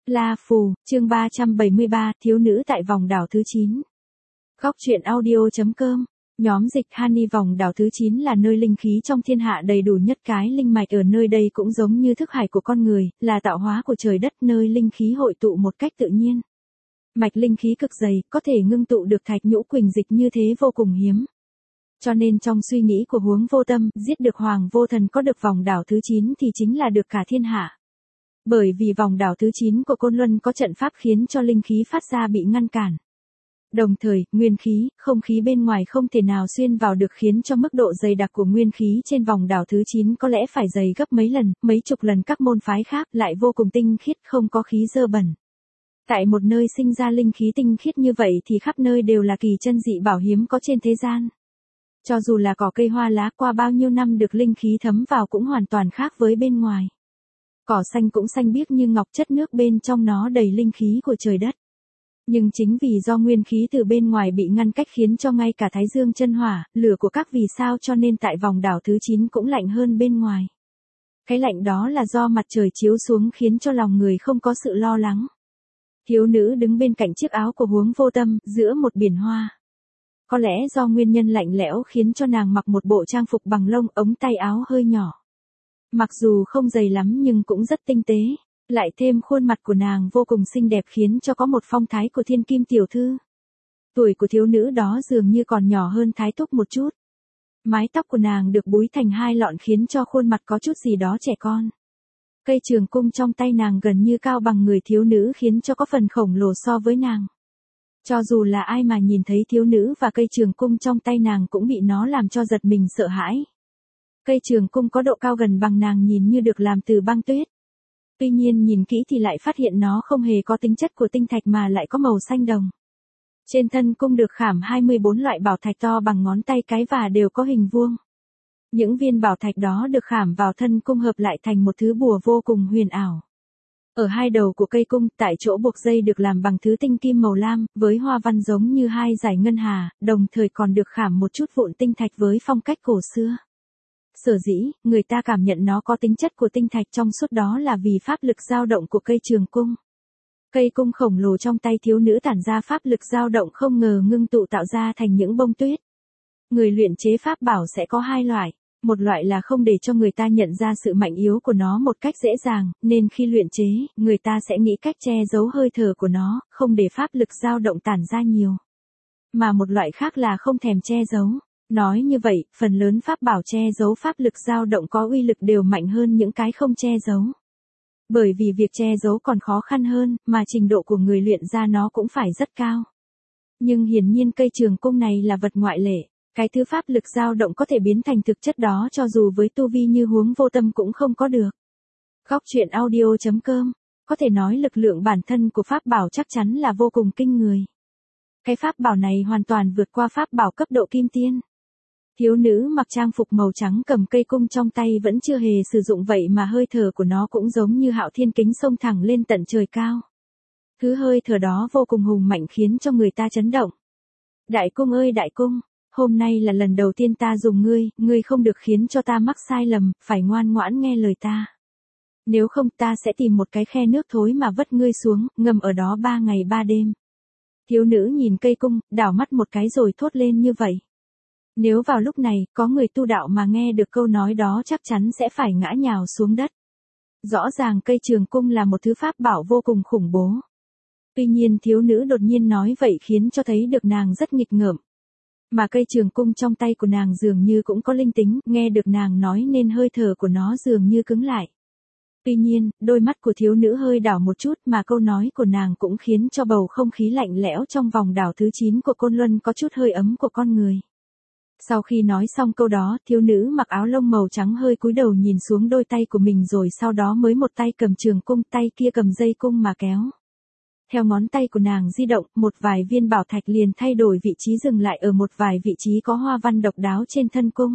La Phù, chương 373, thiếu nữ tại vòng đảo thứ 9. Góc truyện audio.com. Nhóm dịch Honey vòng đảo thứ 9 là nơi linh khí trong thiên hạ đầy đủ nhất, cái linh mạch ở nơi đây cũng giống như thức hải của con người, là tạo hóa của trời đất, nơi linh khí hội tụ một cách tự nhiên. Mạch linh khí cực dày, có thể ngưng tụ được thạch nhũ quỳnh dịch như thế vô cùng hiếm. Cho nên trong suy nghĩ của Huống Vô Tâm, giết được Hoàng Vô Thần có được vòng đảo thứ 9 thì chính là được cả thiên hạ. Bởi vì vòng đảo thứ 9 của Côn Luân có trận pháp khiến cho linh khí phát ra bị ngăn cản. Đồng thời, nguyên khí, không khí bên ngoài không thể nào xuyên vào được, khiến cho mức độ dày đặc của nguyên khí trên vòng đảo thứ 9 có lẽ phải dày gấp mấy lần, mấy chục lần các môn phái khác, lại vô cùng tinh khiết, không có khí dơ bẩn. Tại một nơi sinh ra linh khí tinh khiết như vậy thì khắp nơi đều là kỳ chân dị bảo hiếm có trên thế gian. Cho dù là cỏ cây hoa lá qua bao nhiêu năm được linh khí thấm vào cũng hoàn toàn khác với bên ngoài. Cỏ xanh cũng xanh biếc như ngọc, chất nước bên trong nó đầy linh khí của trời đất. Nhưng chính vì do nguyên khí từ bên ngoài bị ngăn cách khiến cho ngay cả thái dương chân hỏa, lửa của các vì sao cho nên tại vòng đảo thứ 9 cũng lạnh hơn bên ngoài. Cái lạnh đó là do mặt trời chiếu xuống khiến cho lòng người không có sự lo lắng. Thiếu nữ đứng bên cạnh chiếc áo của Huống Vô Tâm, giữa một biển hoa. Có lẽ do nguyên nhân lạnh lẽo khiến cho nàng mặc một bộ trang phục bằng lông, ống tay áo hơi nhỏ. Mặc dù không dày lắm nhưng cũng rất tinh tế, lại thêm khuôn mặt của nàng vô cùng xinh đẹp khiến cho có một phong thái của thiên kim tiểu thư. Tuổi của thiếu nữ đó dường như còn nhỏ hơn Thái Túc một chút. Mái tóc của nàng được búi thành hai lọn khiến cho khuôn mặt có chút gì đó trẻ con. Cây trường cung trong tay nàng gần như cao bằng người thiếu nữ khiến cho có phần khổng lồ so với nàng. Cho dù là ai mà nhìn thấy thiếu nữ và cây trường cung trong tay nàng cũng bị nó làm cho giật mình sợ hãi. Cây trường cung có độ cao gần bằng nàng nhìn như được làm từ băng tuyết. Tuy nhiên nhìn kỹ thì lại phát hiện nó không hề có tính chất của tinh thạch mà lại có màu xanh đồng. Trên thân cung được khảm 24 loại bảo thạch to bằng ngón tay cái và đều có hình vuông. Những viên bảo thạch đó được khảm vào thân cung hợp lại thành một thứ bùa vô cùng huyền ảo. Ở hai đầu của cây cung, tại chỗ buộc dây được làm bằng thứ tinh kim màu lam, với hoa văn giống như hai dải ngân hà, đồng thời còn được khảm một chút vụn tinh thạch với phong cách cổ xưa. Sở dĩ, người ta cảm nhận nó có tính chất của tinh thạch trong suốt đó là vì pháp lực dao động của cây trường cung. Cây cung khổng lồ trong tay thiếu nữ tản ra pháp lực dao động không ngờ ngưng tụ tạo ra thành những bông tuyết. Người luyện chế pháp bảo sẽ có hai loại. Một loại là không để cho người ta nhận ra sự mạnh yếu của nó một cách dễ dàng, nên khi luyện chế, người ta sẽ nghĩ cách che giấu hơi thở của nó, không để pháp lực dao động tản ra nhiều. Mà một loại khác là không thèm che giấu. Nói như vậy, phần lớn pháp bảo che giấu pháp lực dao động có uy lực đều mạnh hơn những cái không che giấu. Bởi vì việc che giấu còn khó khăn hơn, mà trình độ của người luyện ra nó cũng phải rất cao. Nhưng hiển nhiên cây trường cung này là vật ngoại lệ. Cái thứ pháp lực dao động có thể biến thành thực chất đó cho dù với tu vi như Huống Vô Tâm cũng không có được. Góc truyện audio.com. Có thể nói lực lượng bản thân của pháp bảo chắc chắn là vô cùng kinh người. Cái pháp bảo này hoàn toàn vượt qua pháp bảo cấp độ kim tiên. Thiếu nữ mặc trang phục màu trắng cầm cây cung trong tay vẫn chưa hề sử dụng vậy mà hơi thở của nó cũng giống như hạo thiên kính xông thẳng lên tận trời cao. Thứ hơi thở đó vô cùng hùng mạnh khiến cho người ta chấn động. Đại cung ơi đại cung! Hôm nay là lần đầu tiên ta dùng ngươi không được khiến cho ta mắc sai lầm, phải ngoan ngoãn nghe lời ta. Nếu không ta sẽ tìm một cái khe nước thối mà vất ngươi xuống, ngâm ở đó 3 ngày 3 đêm. Thiếu nữ nhìn cây cung, đảo mắt một cái rồi thốt lên như vậy. Nếu vào lúc này, có người tu đạo mà nghe được câu nói đó chắc chắn sẽ phải ngã nhào xuống đất. Rõ ràng cây trường cung là một thứ pháp bảo vô cùng khủng bố. Tuy nhiên thiếu nữ đột nhiên nói vậy khiến cho thấy được nàng rất nghịch ngợm. Mà cây trường cung trong tay của nàng dường như cũng có linh tính, nghe được nàng nói nên hơi thở của nó dường như cứng lại. Tuy nhiên, đôi mắt của thiếu nữ hơi đảo một chút mà câu nói của nàng cũng khiến cho bầu không khí lạnh lẽo trong vòng đảo thứ 9 của Côn Luân có chút hơi ấm của con người. Sau khi nói xong câu đó, thiếu nữ mặc áo lông màu trắng hơi cúi đầu nhìn xuống đôi tay của mình rồi sau đó mới một tay cầm trường cung, tay kia cầm dây cung mà kéo. Theo ngón tay của nàng di động, một vài viên bảo thạch liền thay đổi vị trí dừng lại ở một vài vị trí có hoa văn độc đáo trên thân cung.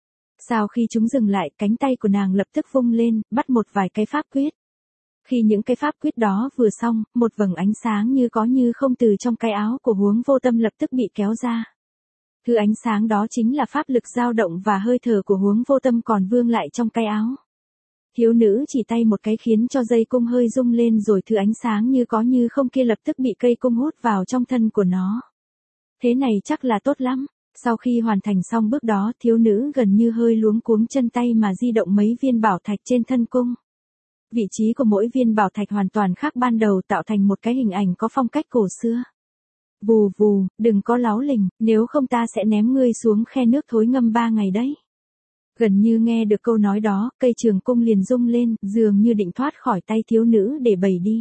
Sau khi chúng dừng lại, cánh tay của nàng lập tức vung lên, bắt một vài cái pháp quyết. Khi những cái pháp quyết đó vừa xong, một vầng ánh sáng như có như không từ trong cái áo của Huống Vô Tâm lập tức bị kéo ra. Thứ ánh sáng đó chính là pháp lực dao động và hơi thở của Huống Vô Tâm còn vương lại trong cái áo. Thiếu nữ chỉ tay một cái khiến cho dây cung hơi rung lên rồi thứ ánh sáng như có như không kia lập tức bị cây cung hút vào trong thân của nó. Thế này chắc là tốt lắm. Sau khi hoàn thành xong bước đó, thiếu nữ gần như hơi luống cuống chân tay mà di động mấy viên bảo thạch trên thân cung. Vị trí của mỗi viên bảo thạch hoàn toàn khác ban đầu tạo thành một cái hình ảnh có phong cách cổ xưa. Vù vù, đừng có láo lình, nếu không ta sẽ ném ngươi xuống khe nước thối ngâm 3 ngày đấy. Gần như nghe được câu nói đó, cây trường cung liền rung lên, dường như định thoát khỏi tay thiếu nữ để bầy đi.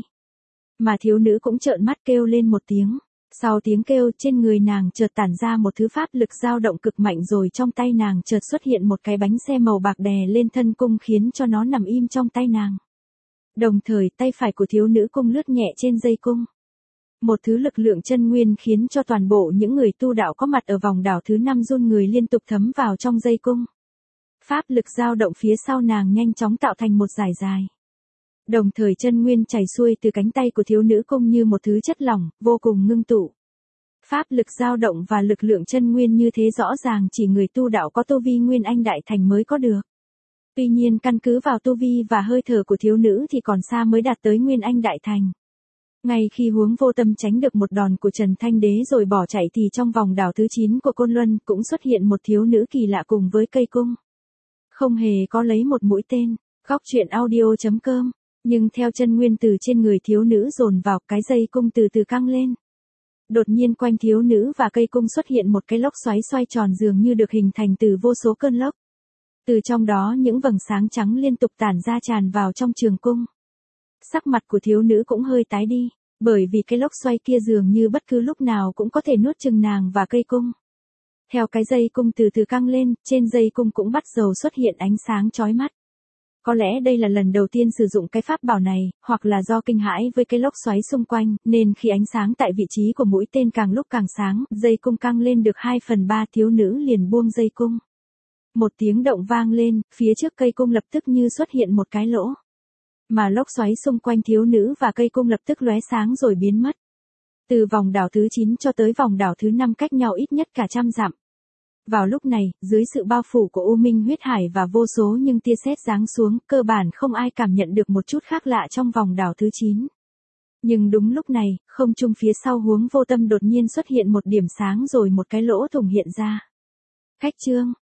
Mà thiếu nữ cũng trợn mắt kêu lên một tiếng. Sau tiếng kêu, trên người nàng chợt tản ra một thứ pháp lực dao động cực mạnh rồi trong tay nàng chợt xuất hiện một cái bánh xe màu bạc đè lên thân cung khiến cho nó nằm im trong tay nàng. Đồng thời tay phải của thiếu nữ cung lướt nhẹ trên dây cung. Một thứ lực lượng chân nguyên khiến cho toàn bộ những người tu đạo có mặt ở vòng đảo thứ 5 run người liên tục thấm vào trong dây cung. Pháp lực dao động phía sau nàng nhanh chóng tạo thành một dải dài. Đồng thời chân nguyên chảy xuôi từ cánh tay của thiếu nữ cung như một thứ chất lỏng, vô cùng ngưng tụ. Pháp lực dao động và lực lượng chân nguyên như thế rõ ràng chỉ người tu đạo có tu vi Nguyên Anh Đại Thành mới có được. Tuy nhiên căn cứ vào tu vi và hơi thở của thiếu nữ thì còn xa mới đạt tới Nguyên Anh Đại Thành. Ngay khi Huống Vô Tâm tránh được một đòn của Trần Thanh Đế rồi bỏ chạy thì trong vòng đảo thứ 9 của Côn Luân cũng xuất hiện một thiếu nữ kỳ lạ cùng với cây cung. Không hề có lấy một mũi tên, góc truyện audio.com, nhưng theo chân nguyên từ trên người thiếu nữ dồn vào cái dây cung từ từ căng lên. Đột nhiên quanh thiếu nữ và cây cung xuất hiện một cái lốc xoáy xoay tròn dường như được hình thành từ vô số cơn lốc. Từ trong đó những vầng sáng trắng liên tục tản ra tràn vào trong trường cung. Sắc mặt của thiếu nữ cũng hơi tái đi, bởi vì cái lốc xoay kia dường như bất cứ lúc nào cũng có thể nuốt chửng nàng và cây cung. Theo cái dây cung từ từ căng lên, trên dây cung cũng bắt đầu xuất hiện ánh sáng chói mắt. Có lẽ đây là lần đầu tiên sử dụng cái pháp bảo này, hoặc là do kinh hãi với cái lốc xoáy xung quanh, nên khi ánh sáng tại vị trí của mũi tên càng lúc càng sáng, dây cung căng lên được 2/3 thiếu nữ liền buông dây cung. Một tiếng động vang lên, phía trước cây cung lập tức như xuất hiện một cái lỗ. Mà lốc xoáy xung quanh thiếu nữ và cây cung lập tức lóe sáng rồi biến mất. Từ vòng đảo thứ 9 cho tới vòng đảo thứ 5 cách nhau ít nhất cả 100 dặm. Vào lúc này, dưới sự bao phủ của U Minh huyết hải và vô số những tia sét giáng xuống, cơ bản không ai cảm nhận được một chút khác lạ trong vòng đảo thứ 9. Nhưng đúng lúc này, không trung phía sau Huống Vô Tâm đột nhiên xuất hiện một điểm sáng rồi một cái lỗ thủng hiện ra. Khách chương